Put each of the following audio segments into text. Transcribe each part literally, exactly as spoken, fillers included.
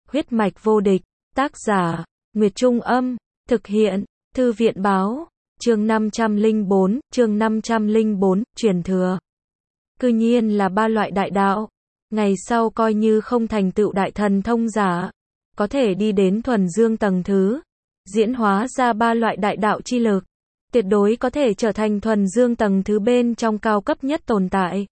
Huyết mạch vô địch, tác giả, Nguyệt Trung Âm, thực hiện, Thư viện Báo, chương năm trăm lẻ bốn, chương năm trăm lẻ bốn, truyền thừa. Cư nhiên là ba loại đại đạo, ngày sau coi như không thành tựu đại thần thông giả, có thể đi đến thuần dương tầng thứ, diễn hóa ra ba loại đại đạo chi lực, tuyệt đối có thể trở thành thuần dương tầng thứ bên trong cao cấp nhất tồn tại.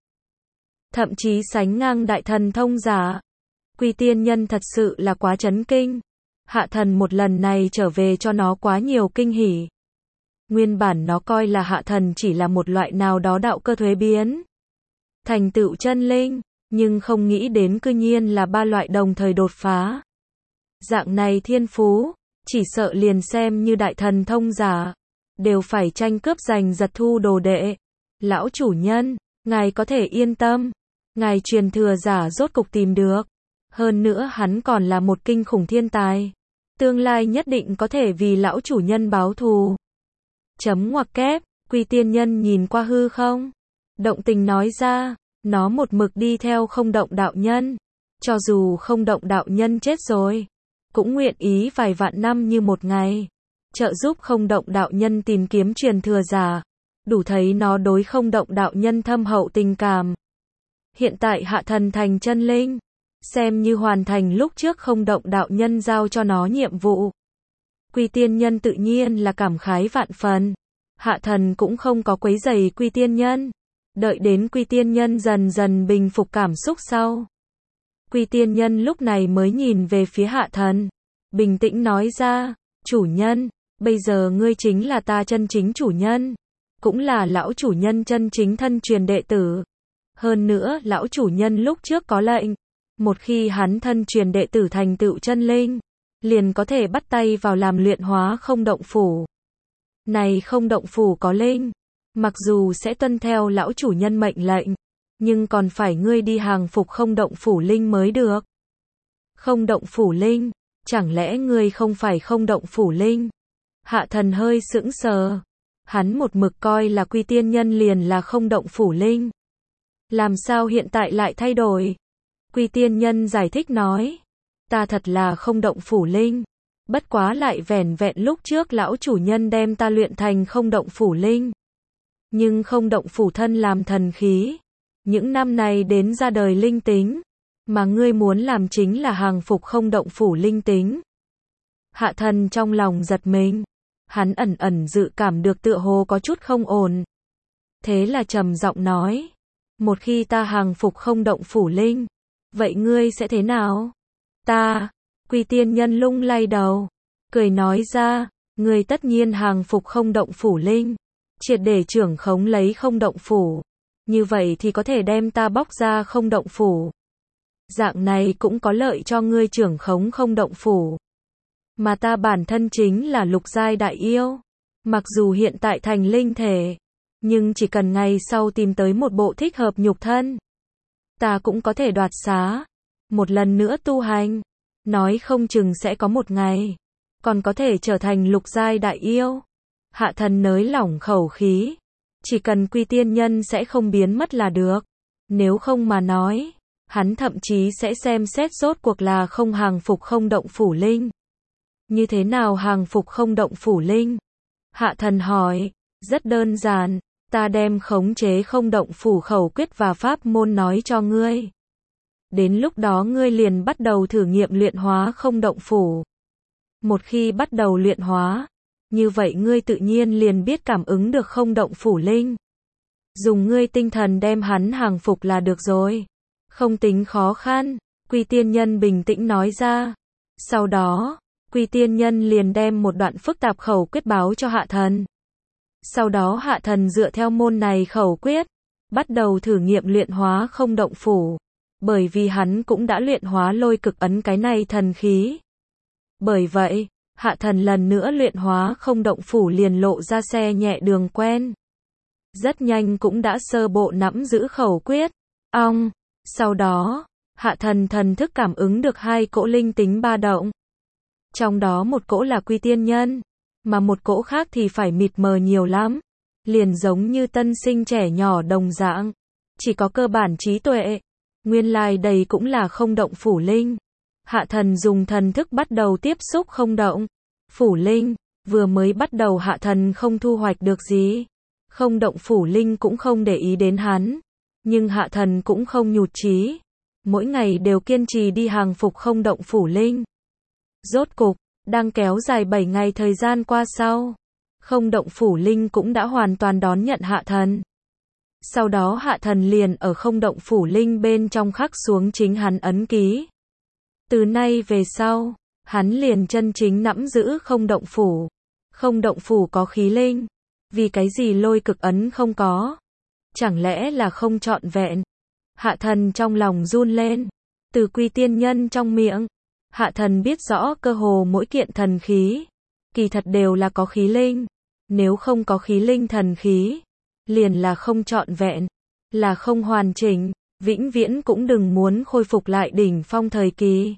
Thậm chí sánh ngang đại thần thông giả. Quy Tiên Nhân thật sự là quá chấn kinh. Hạ thần một lần này trở về cho nó quá nhiều kinh hỉ. Nguyên bản nó coi là hạ thần chỉ là một loại nào đó đạo cơ thuế biến, thành tựu chân linh, nhưng không nghĩ đến cư nhiên là ba loại đồng thời đột phá. Dạng này thiên phú, chỉ sợ liền xem như đại thần thông giả, đều phải tranh cướp giành giật thu đồ đệ. Lão chủ nhân, ngài có thể yên tâm, ngài truyền thừa giả rốt cục tìm được. Hơn nữa hắn còn là một kinh khủng thiên tài, tương lai nhất định có thể vì lão chủ nhân báo thù. Chấm ngoặc kép, Quy Tiên Nhân nhìn qua hư không, động tình nói ra, nó một mực đi theo không động đạo nhân, cho dù không động đạo nhân chết rồi, cũng nguyện ý vài vạn năm như một ngày, trợ giúp không động đạo nhân tìm kiếm truyền thừa giả, đủ thấy nó đối không động đạo nhân thâm hậu tình cảm. Hiện tại hạ thần thành chân linh, xem như hoàn thành lúc trước không động đạo nhân giao cho nó nhiệm vụ. Quy Tiên Nhân tự nhiên là cảm khái vạn phần. Hạ thần cũng không có quấy rầy Quy Tiên Nhân. Đợi đến Quy Tiên Nhân dần dần bình phục cảm xúc sau, Quy Tiên Nhân lúc này mới nhìn về phía hạ thần, bình tĩnh nói ra, chủ nhân, bây giờ ngươi chính là ta chân chính chủ nhân, cũng là lão chủ nhân chân chính thân truyền đệ tử. Hơn nữa, lão chủ nhân lúc trước có lệnh, một khi hắn thân truyền đệ tử thành tựu chân linh, liền có thể bắt tay vào làm luyện hóa không động phủ. Này không động phủ có linh, mặc dù sẽ tuân theo lão chủ nhân mệnh lệnh, nhưng còn phải ngươi đi hàng phục không động phủ linh mới được. Không động phủ linh, chẳng lẽ ngươi không phải không động phủ linh? Hạ thần hơi sững sờ, hắn một mực coi là Quy Tiên Nhân liền là không động phủ linh. Làm sao hiện tại lại thay đổi? Quy Tiên Nhân giải thích nói, ta thật là không động phủ linh, bất quá lại vẻn vẹn lúc trước lão chủ nhân đem ta luyện thành không động phủ linh. Nhưng không động phủ thân làm thần khí, những năm này đến ra đời linh tính, mà ngươi muốn làm chính là hàng phục không động phủ linh tính. Hạ thần trong lòng giật mình, hắn ẩn ẩn dự cảm được tựa hồ có chút không ổn. Thế là trầm giọng nói, một khi ta hàng phục không động phủ linh, vậy ngươi sẽ thế nào? Ta, Quy Tiên Nhân lung lay đầu, cười nói ra, ngươi tất nhiên hàng phục không động phủ linh, triệt để trưởng khống lấy không động phủ, như vậy thì có thể đem ta bóc ra không động phủ. Dạng này cũng có lợi cho ngươi trưởng khống không động phủ. Mà ta bản thân chính là lục giai đại yêu, mặc dù hiện tại thành linh thể, nhưng chỉ cần ngày sau tìm tới một bộ thích hợp nhục thân, ta cũng có thể đoạt xá, một lần nữa tu hành, nói không chừng sẽ có một ngày, còn có thể trở thành lục giai đại yêu. Hạ thần nới lỏng khẩu khí, chỉ cần Quy Tiên Nhân sẽ không biến mất là được, nếu không mà nói, hắn thậm chí sẽ xem xét rốt cuộc là không hàng phục không động phủ linh. Như thế nào hàng phục không động phủ linh? Hạ thần hỏi, rất đơn giản, ta đem khống chế không động phủ khẩu quyết và pháp môn nói cho ngươi. Đến lúc đó ngươi liền bắt đầu thử nghiệm luyện hóa không động phủ. Một khi bắt đầu luyện hóa, như vậy ngươi tự nhiên liền biết cảm ứng được không động phủ linh. Dùng ngươi tinh thần đem hắn hàng phục là được rồi. Không tính khó khăn, Quy Tiên Nhân bình tĩnh nói ra. Sau đó, Quy Tiên Nhân liền đem một đoạn phức tạp khẩu quyết báo cho hạ thần. Sau đó hạ thần dựa theo môn này khẩu quyết, bắt đầu thử nghiệm luyện hóa không động phủ. Bởi vì hắn cũng đã luyện hóa lôi cực ấn cái này thần khí. Bởi vậy, hạ thần lần nữa luyện hóa không động phủ liền lộ ra xe nhẹ đường quen. Rất nhanh cũng đã sơ bộ nắm giữ khẩu quyết. Ong, sau đó, hạ thần thần thức cảm ứng được hai cỗ linh tính ba động. Trong đó một cỗ là Quy Tiên Nhân, mà một cỗ khác thì phải mịt mờ nhiều lắm. Liền giống như tân sinh trẻ nhỏ đồng dạng, chỉ có cơ bản trí tuệ. Nguyên lai đây cũng là không động phủ linh. Hạ thần dùng thần thức bắt đầu tiếp xúc không động phủ linh, vừa mới bắt đầu hạ thần không thu hoạch được gì. Không động phủ linh cũng không để ý đến hắn, nhưng hạ thần cũng không nhụt chí, mỗi ngày đều kiên trì đi hàng phục không động phủ linh. Rốt cục, đang kéo dài bảy ngày thời gian qua sau, không động phủ linh cũng đã hoàn toàn đón nhận hạ thần. Sau đó hạ thần liền ở không động phủ linh bên trong khắc xuống chính hắn ấn ký. Từ nay về sau, hắn liền chân chính nắm giữ không động phủ. Không động phủ có khí linh, vì cái gì lôi cực ấn không có? Chẳng lẽ là không trọn vẹn? Hạ thần trong lòng run lên. Từ Quy Tiên Nhân trong miệng, hạ thần biết rõ cơ hồ mỗi kiện thần khí, kỳ thật đều là có khí linh. Nếu không có khí linh thần khí, liền là không trọn vẹn, là không hoàn chỉnh, vĩnh viễn cũng đừng muốn khôi phục lại đỉnh phong thời kỳ.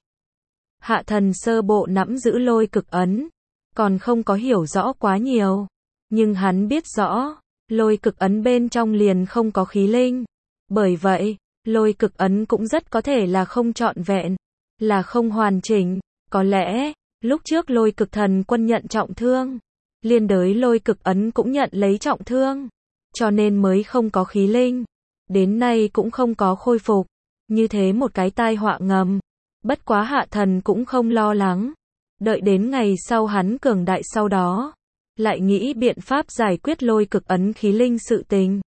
Hạ thần sơ bộ nắm giữ lôi cực ấn, còn không có hiểu rõ quá nhiều, nhưng hắn biết rõ, lôi cực ấn bên trong liền không có khí linh. Bởi vậy, lôi cực ấn cũng rất có thể là không trọn vẹn, là không hoàn chỉnh. Có lẽ, lúc trước lôi cực thần quân nhận trọng thương, liên đới lôi cực ấn cũng nhận lấy trọng thương, cho nên mới không có khí linh. Đến nay cũng không có khôi phục, như thế một cái tai họa ngầm. Bất quá hạ thần cũng không lo lắng. Đợi đến ngày sau hắn cường đại sau đó, lại nghĩ biện pháp giải quyết lôi cực ấn khí linh sự tình.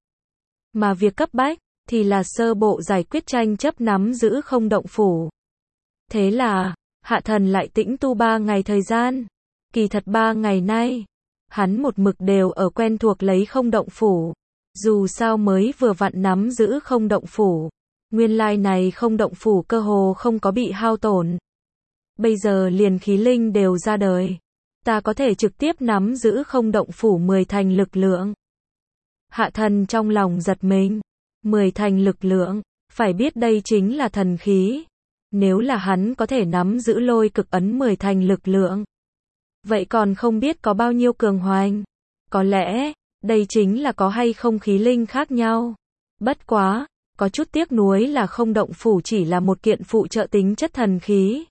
Mà việc cấp bách, thì là sơ bộ giải quyết tranh chấp nắm giữ không động phủ. Thế là, hạ thần lại tĩnh tu ba ngày thời gian. Kỳ thật ba ngày nay, hắn một mực đều ở quen thuộc lấy không động phủ. Dù sao mới vừa vặn nắm giữ không động phủ. Nguyên lai này không động phủ cơ hồ không có bị hao tổn. Bây giờ liền khí linh đều ra đời. Ta có thể trực tiếp nắm giữ không động phủ mười thành lực lượng. Hạ thần trong lòng giật mình. Mười thành lực lượng, phải biết đây chính là thần khí. Nếu là hắn có thể nắm giữ lôi cực ấn mười thành lực lượng, vậy còn không biết có bao nhiêu cường hoành. Có lẽ, đây chính là có hay không khí linh khác nhau. Bất quá, có chút tiếc nuối là không động phủ chỉ là một kiện phụ trợ tính chất thần khí.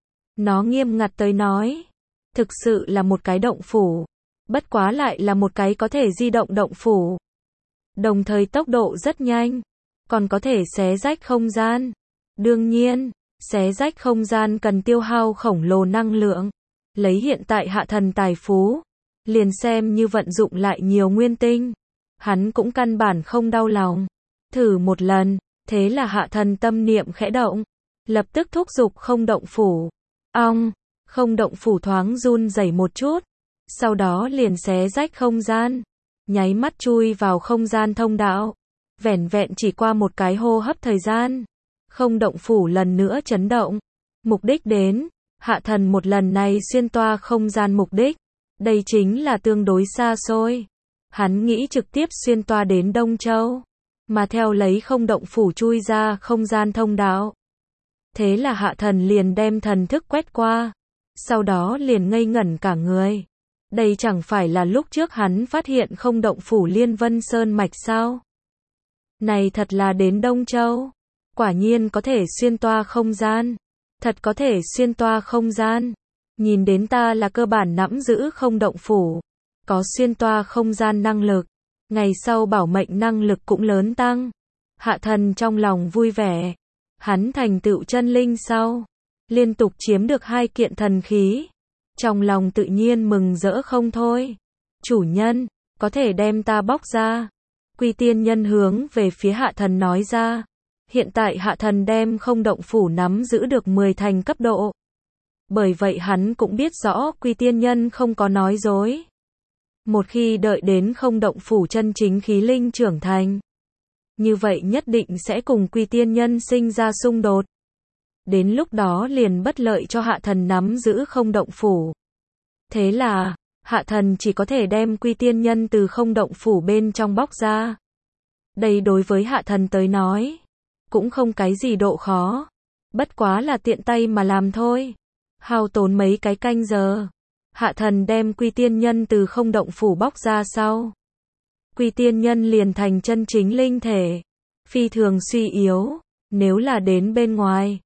Nó nghiêm ngặt tới nói, thực sự là một cái động phủ. Bất quá lại là một cái có thể di động động phủ. Đồng thời tốc độ rất nhanh, còn có thể xé rách không gian. Đương nhiên, xé rách không gian cần tiêu hao khổng lồ năng lượng. Lấy hiện tại hạ thần tài phú, liền xem như vận dụng lại nhiều nguyên tinh, hắn cũng căn bản không đau lòng. Thử một lần, thế là hạ thần tâm niệm khẽ động, lập tức thúc giục không động phủ. Ong, không động phủ thoáng run rẩy một chút, sau đó liền xé rách không gian, nháy mắt chui vào không gian thông đạo. Vẻn vẹn chỉ qua một cái hô hấp thời gian, không động phủ lần nữa chấn động. Mục đích đến, hạ thần một lần này xuyên toa không gian mục đích, đây chính là tương đối xa xôi. Hắn nghĩ trực tiếp xuyên toa đến Đông Châu, mà theo lấy không động phủ chui ra không gian thông đạo. Thế là hạ thần liền đem thần thức quét qua, sau đó liền ngây ngẩn cả người. Đây chẳng phải là lúc trước hắn phát hiện không động phủ Liên Vân Sơn Mạch sao? Này thật là đến Đông Châu. Quả nhiên có thể xuyên toa không gian. Thật có thể xuyên toa không gian. Nhìn đến ta là cơ bản nắm giữ không động phủ. Có xuyên toa không gian năng lực. Ngày sau bảo mệnh năng lực cũng lớn tăng. Hạ thần trong lòng vui vẻ. Hắn thành tựu chân linh sau, liên tục chiếm được hai kiện thần khí. Trong lòng tự nhiên mừng rỡ không thôi. Chủ nhân, có thể đem ta bóc ra. Quy Tiên Nhân hướng về phía hạ thần nói ra. Hiện tại hạ thần đem không động phủ nắm giữ được mười thành cấp độ. Bởi vậy hắn cũng biết rõ Quy Tiên Nhân không có nói dối. Một khi đợi đến không động phủ chân chính khí linh trưởng thành, như vậy nhất định sẽ cùng Quy Tiên Nhân sinh ra xung đột. Đến lúc đó liền bất lợi cho hạ thần nắm giữ không động phủ. Thế là, hạ thần chỉ có thể đem Quy Tiên Nhân từ không động phủ bên trong bóc ra. Đây đối với hạ thần tới nói, cũng không cái gì độ khó. Bất quá là tiện tay mà làm thôi. Hao tốn mấy cái canh giờ. Hạ thần đem Quy Tiên Nhân từ không động phủ bóc ra sau. Quy Tiên Nhân liền thành chân chính linh thể. Phi thường suy yếu. Nếu là đến bên ngoài,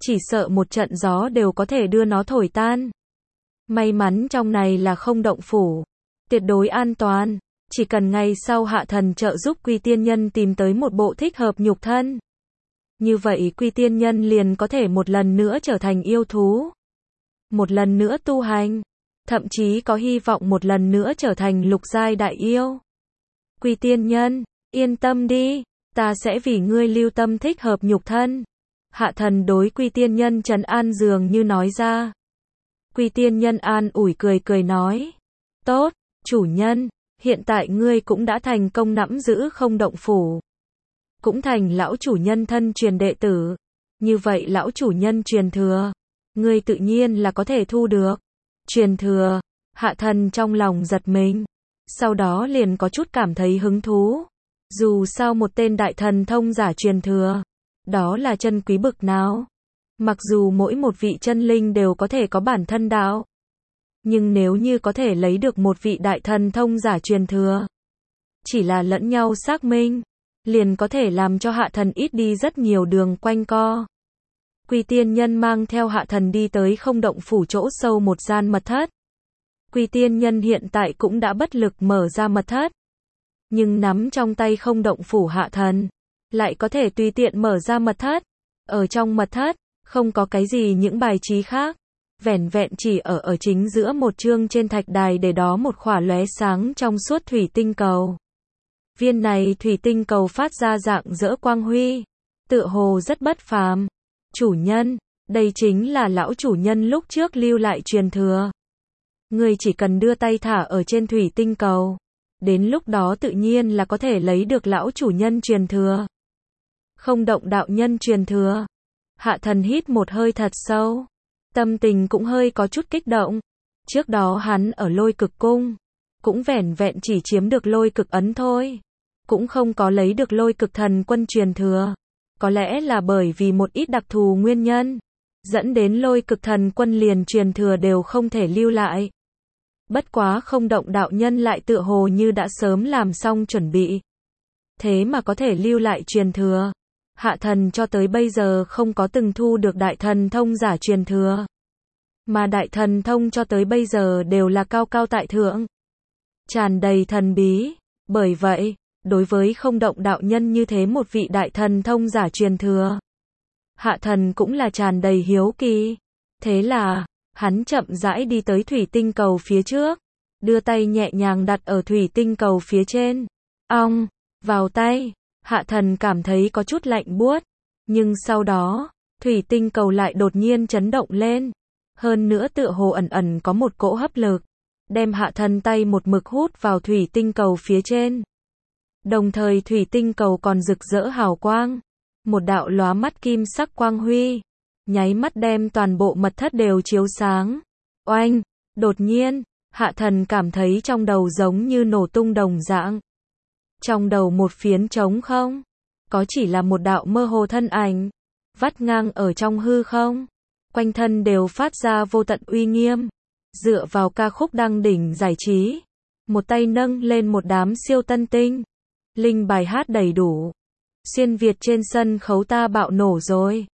chỉ sợ một trận gió đều có thể đưa nó thổi tan. May mắn trong này là không động phủ, tuyệt đối an toàn, chỉ cần ngày sau Hạ Thần trợ giúp Quy Tiên Nhân tìm tới một bộ thích hợp nhục thân. Như vậy Quy Tiên Nhân liền có thể một lần nữa trở thành yêu thú, một lần nữa tu hành, thậm chí có hy vọng một lần nữa trở thành lục giai đại yêu. Quy Tiên Nhân, yên tâm đi, ta sẽ vì ngươi lưu tâm thích hợp nhục thân. Hạ Thần đối Quy Tiên Nhân trấn an dường như nói ra. Quy Tiên Nhân an ủi cười cười nói. Tốt, chủ nhân, hiện tại ngươi cũng đã thành công nắm giữ không động phủ, cũng thành lão chủ nhân thân truyền đệ tử. Như vậy lão chủ nhân truyền thừa, ngươi tự nhiên là có thể thu được. Truyền thừa, Hạ Thần trong lòng giật mình, sau đó liền có chút cảm thấy hứng thú. Dù sao một tên đại thần thông giả truyền thừa, đó là chân quý bực nào. Mặc dù mỗi một vị chân linh đều có thể có bản thân đạo, nhưng nếu như có thể lấy được một vị đại thần thông giả truyền thừa, chỉ là lẫn nhau xác minh, liền có thể làm cho Hạ Thần ít đi rất nhiều đường quanh co. Quy Tiên Nhân mang theo Hạ Thần đi tới không động phủ chỗ sâu một gian mật thất. Quy Tiên Nhân hiện tại cũng đã bất lực mở ra mật thất, nhưng nắm trong tay không động phủ Hạ Thần, lại có thể tùy tiện mở ra mật thất. Ở trong mật thất, không có cái gì những bài trí khác, vẻn vẹn chỉ ở ở chính giữa một chương trên thạch đài để đó một khỏa lóe sáng trong suốt thủy tinh cầu. Viên này thủy tinh cầu phát ra dạng dỡ quang huy, tựa hồ rất bất phàm. Chủ nhân, đây chính là lão chủ nhân lúc trước lưu lại truyền thừa. Ngươi chỉ cần đưa tay thả ở trên thủy tinh cầu, đến lúc đó tự nhiên là có thể lấy được lão chủ nhân truyền thừa. Không động đạo nhân truyền thừa. Hạ Thần hít một hơi thật sâu, tâm tình cũng hơi có chút kích động. Trước đó hắn ở Lôi Cực Cung, cũng vẻn vẹn chỉ chiếm được Lôi Cực ấn thôi, cũng không có lấy được Lôi Cực thần quân truyền thừa. Có lẽ là bởi vì một ít đặc thù nguyên nhân, dẫn đến Lôi Cực thần quân liền truyền thừa đều không thể lưu lại. Bất quá không động đạo nhân lại tựa hồ như đã sớm làm xong chuẩn bị, thế mà có thể lưu lại truyền thừa. Hạ Thần cho tới bây giờ không có từng thu được đại thần thông giả truyền thừa, mà đại thần thông cho tới bây giờ đều là cao cao tại thượng, tràn đầy thần bí. Bởi vậy, đối với không động đạo nhân như thế một vị đại thần thông giả truyền thừa, Hạ Thần cũng là tràn đầy hiếu kỳ. Thế là, hắn chậm rãi đi tới thủy tinh cầu phía trước, đưa tay nhẹ nhàng đặt ở thủy tinh cầu phía trên. Ong, vào tay, Hạ Thần cảm thấy có chút lạnh buốt, nhưng sau đó, thủy tinh cầu lại đột nhiên chấn động lên. Hơn nữa tựa hồ ẩn ẩn có một cỗ hấp lực, đem Hạ Thần tay một mực hút vào thủy tinh cầu phía trên. Đồng thời thủy tinh cầu còn rực rỡ hào quang, một đạo lóa mắt kim sắc quang huy, nháy mắt đem toàn bộ mật thất đều chiếu sáng. Oanh, đột nhiên, Hạ Thần cảm thấy trong đầu giống như nổ tung đồng dạng. Trong đầu một phiến trống không, có chỉ là một đạo mơ hồ thân ảnh, vắt ngang ở trong hư không, quanh thân đều phát ra vô tận uy nghiêm. Dựa vào ca khúc đăng đỉnh giải trí, một tay nâng lên một đám siêu tân tinh, linh bài hát đầy đủ. Xuyên Việt trên sân khấu ta bạo nổ rồi.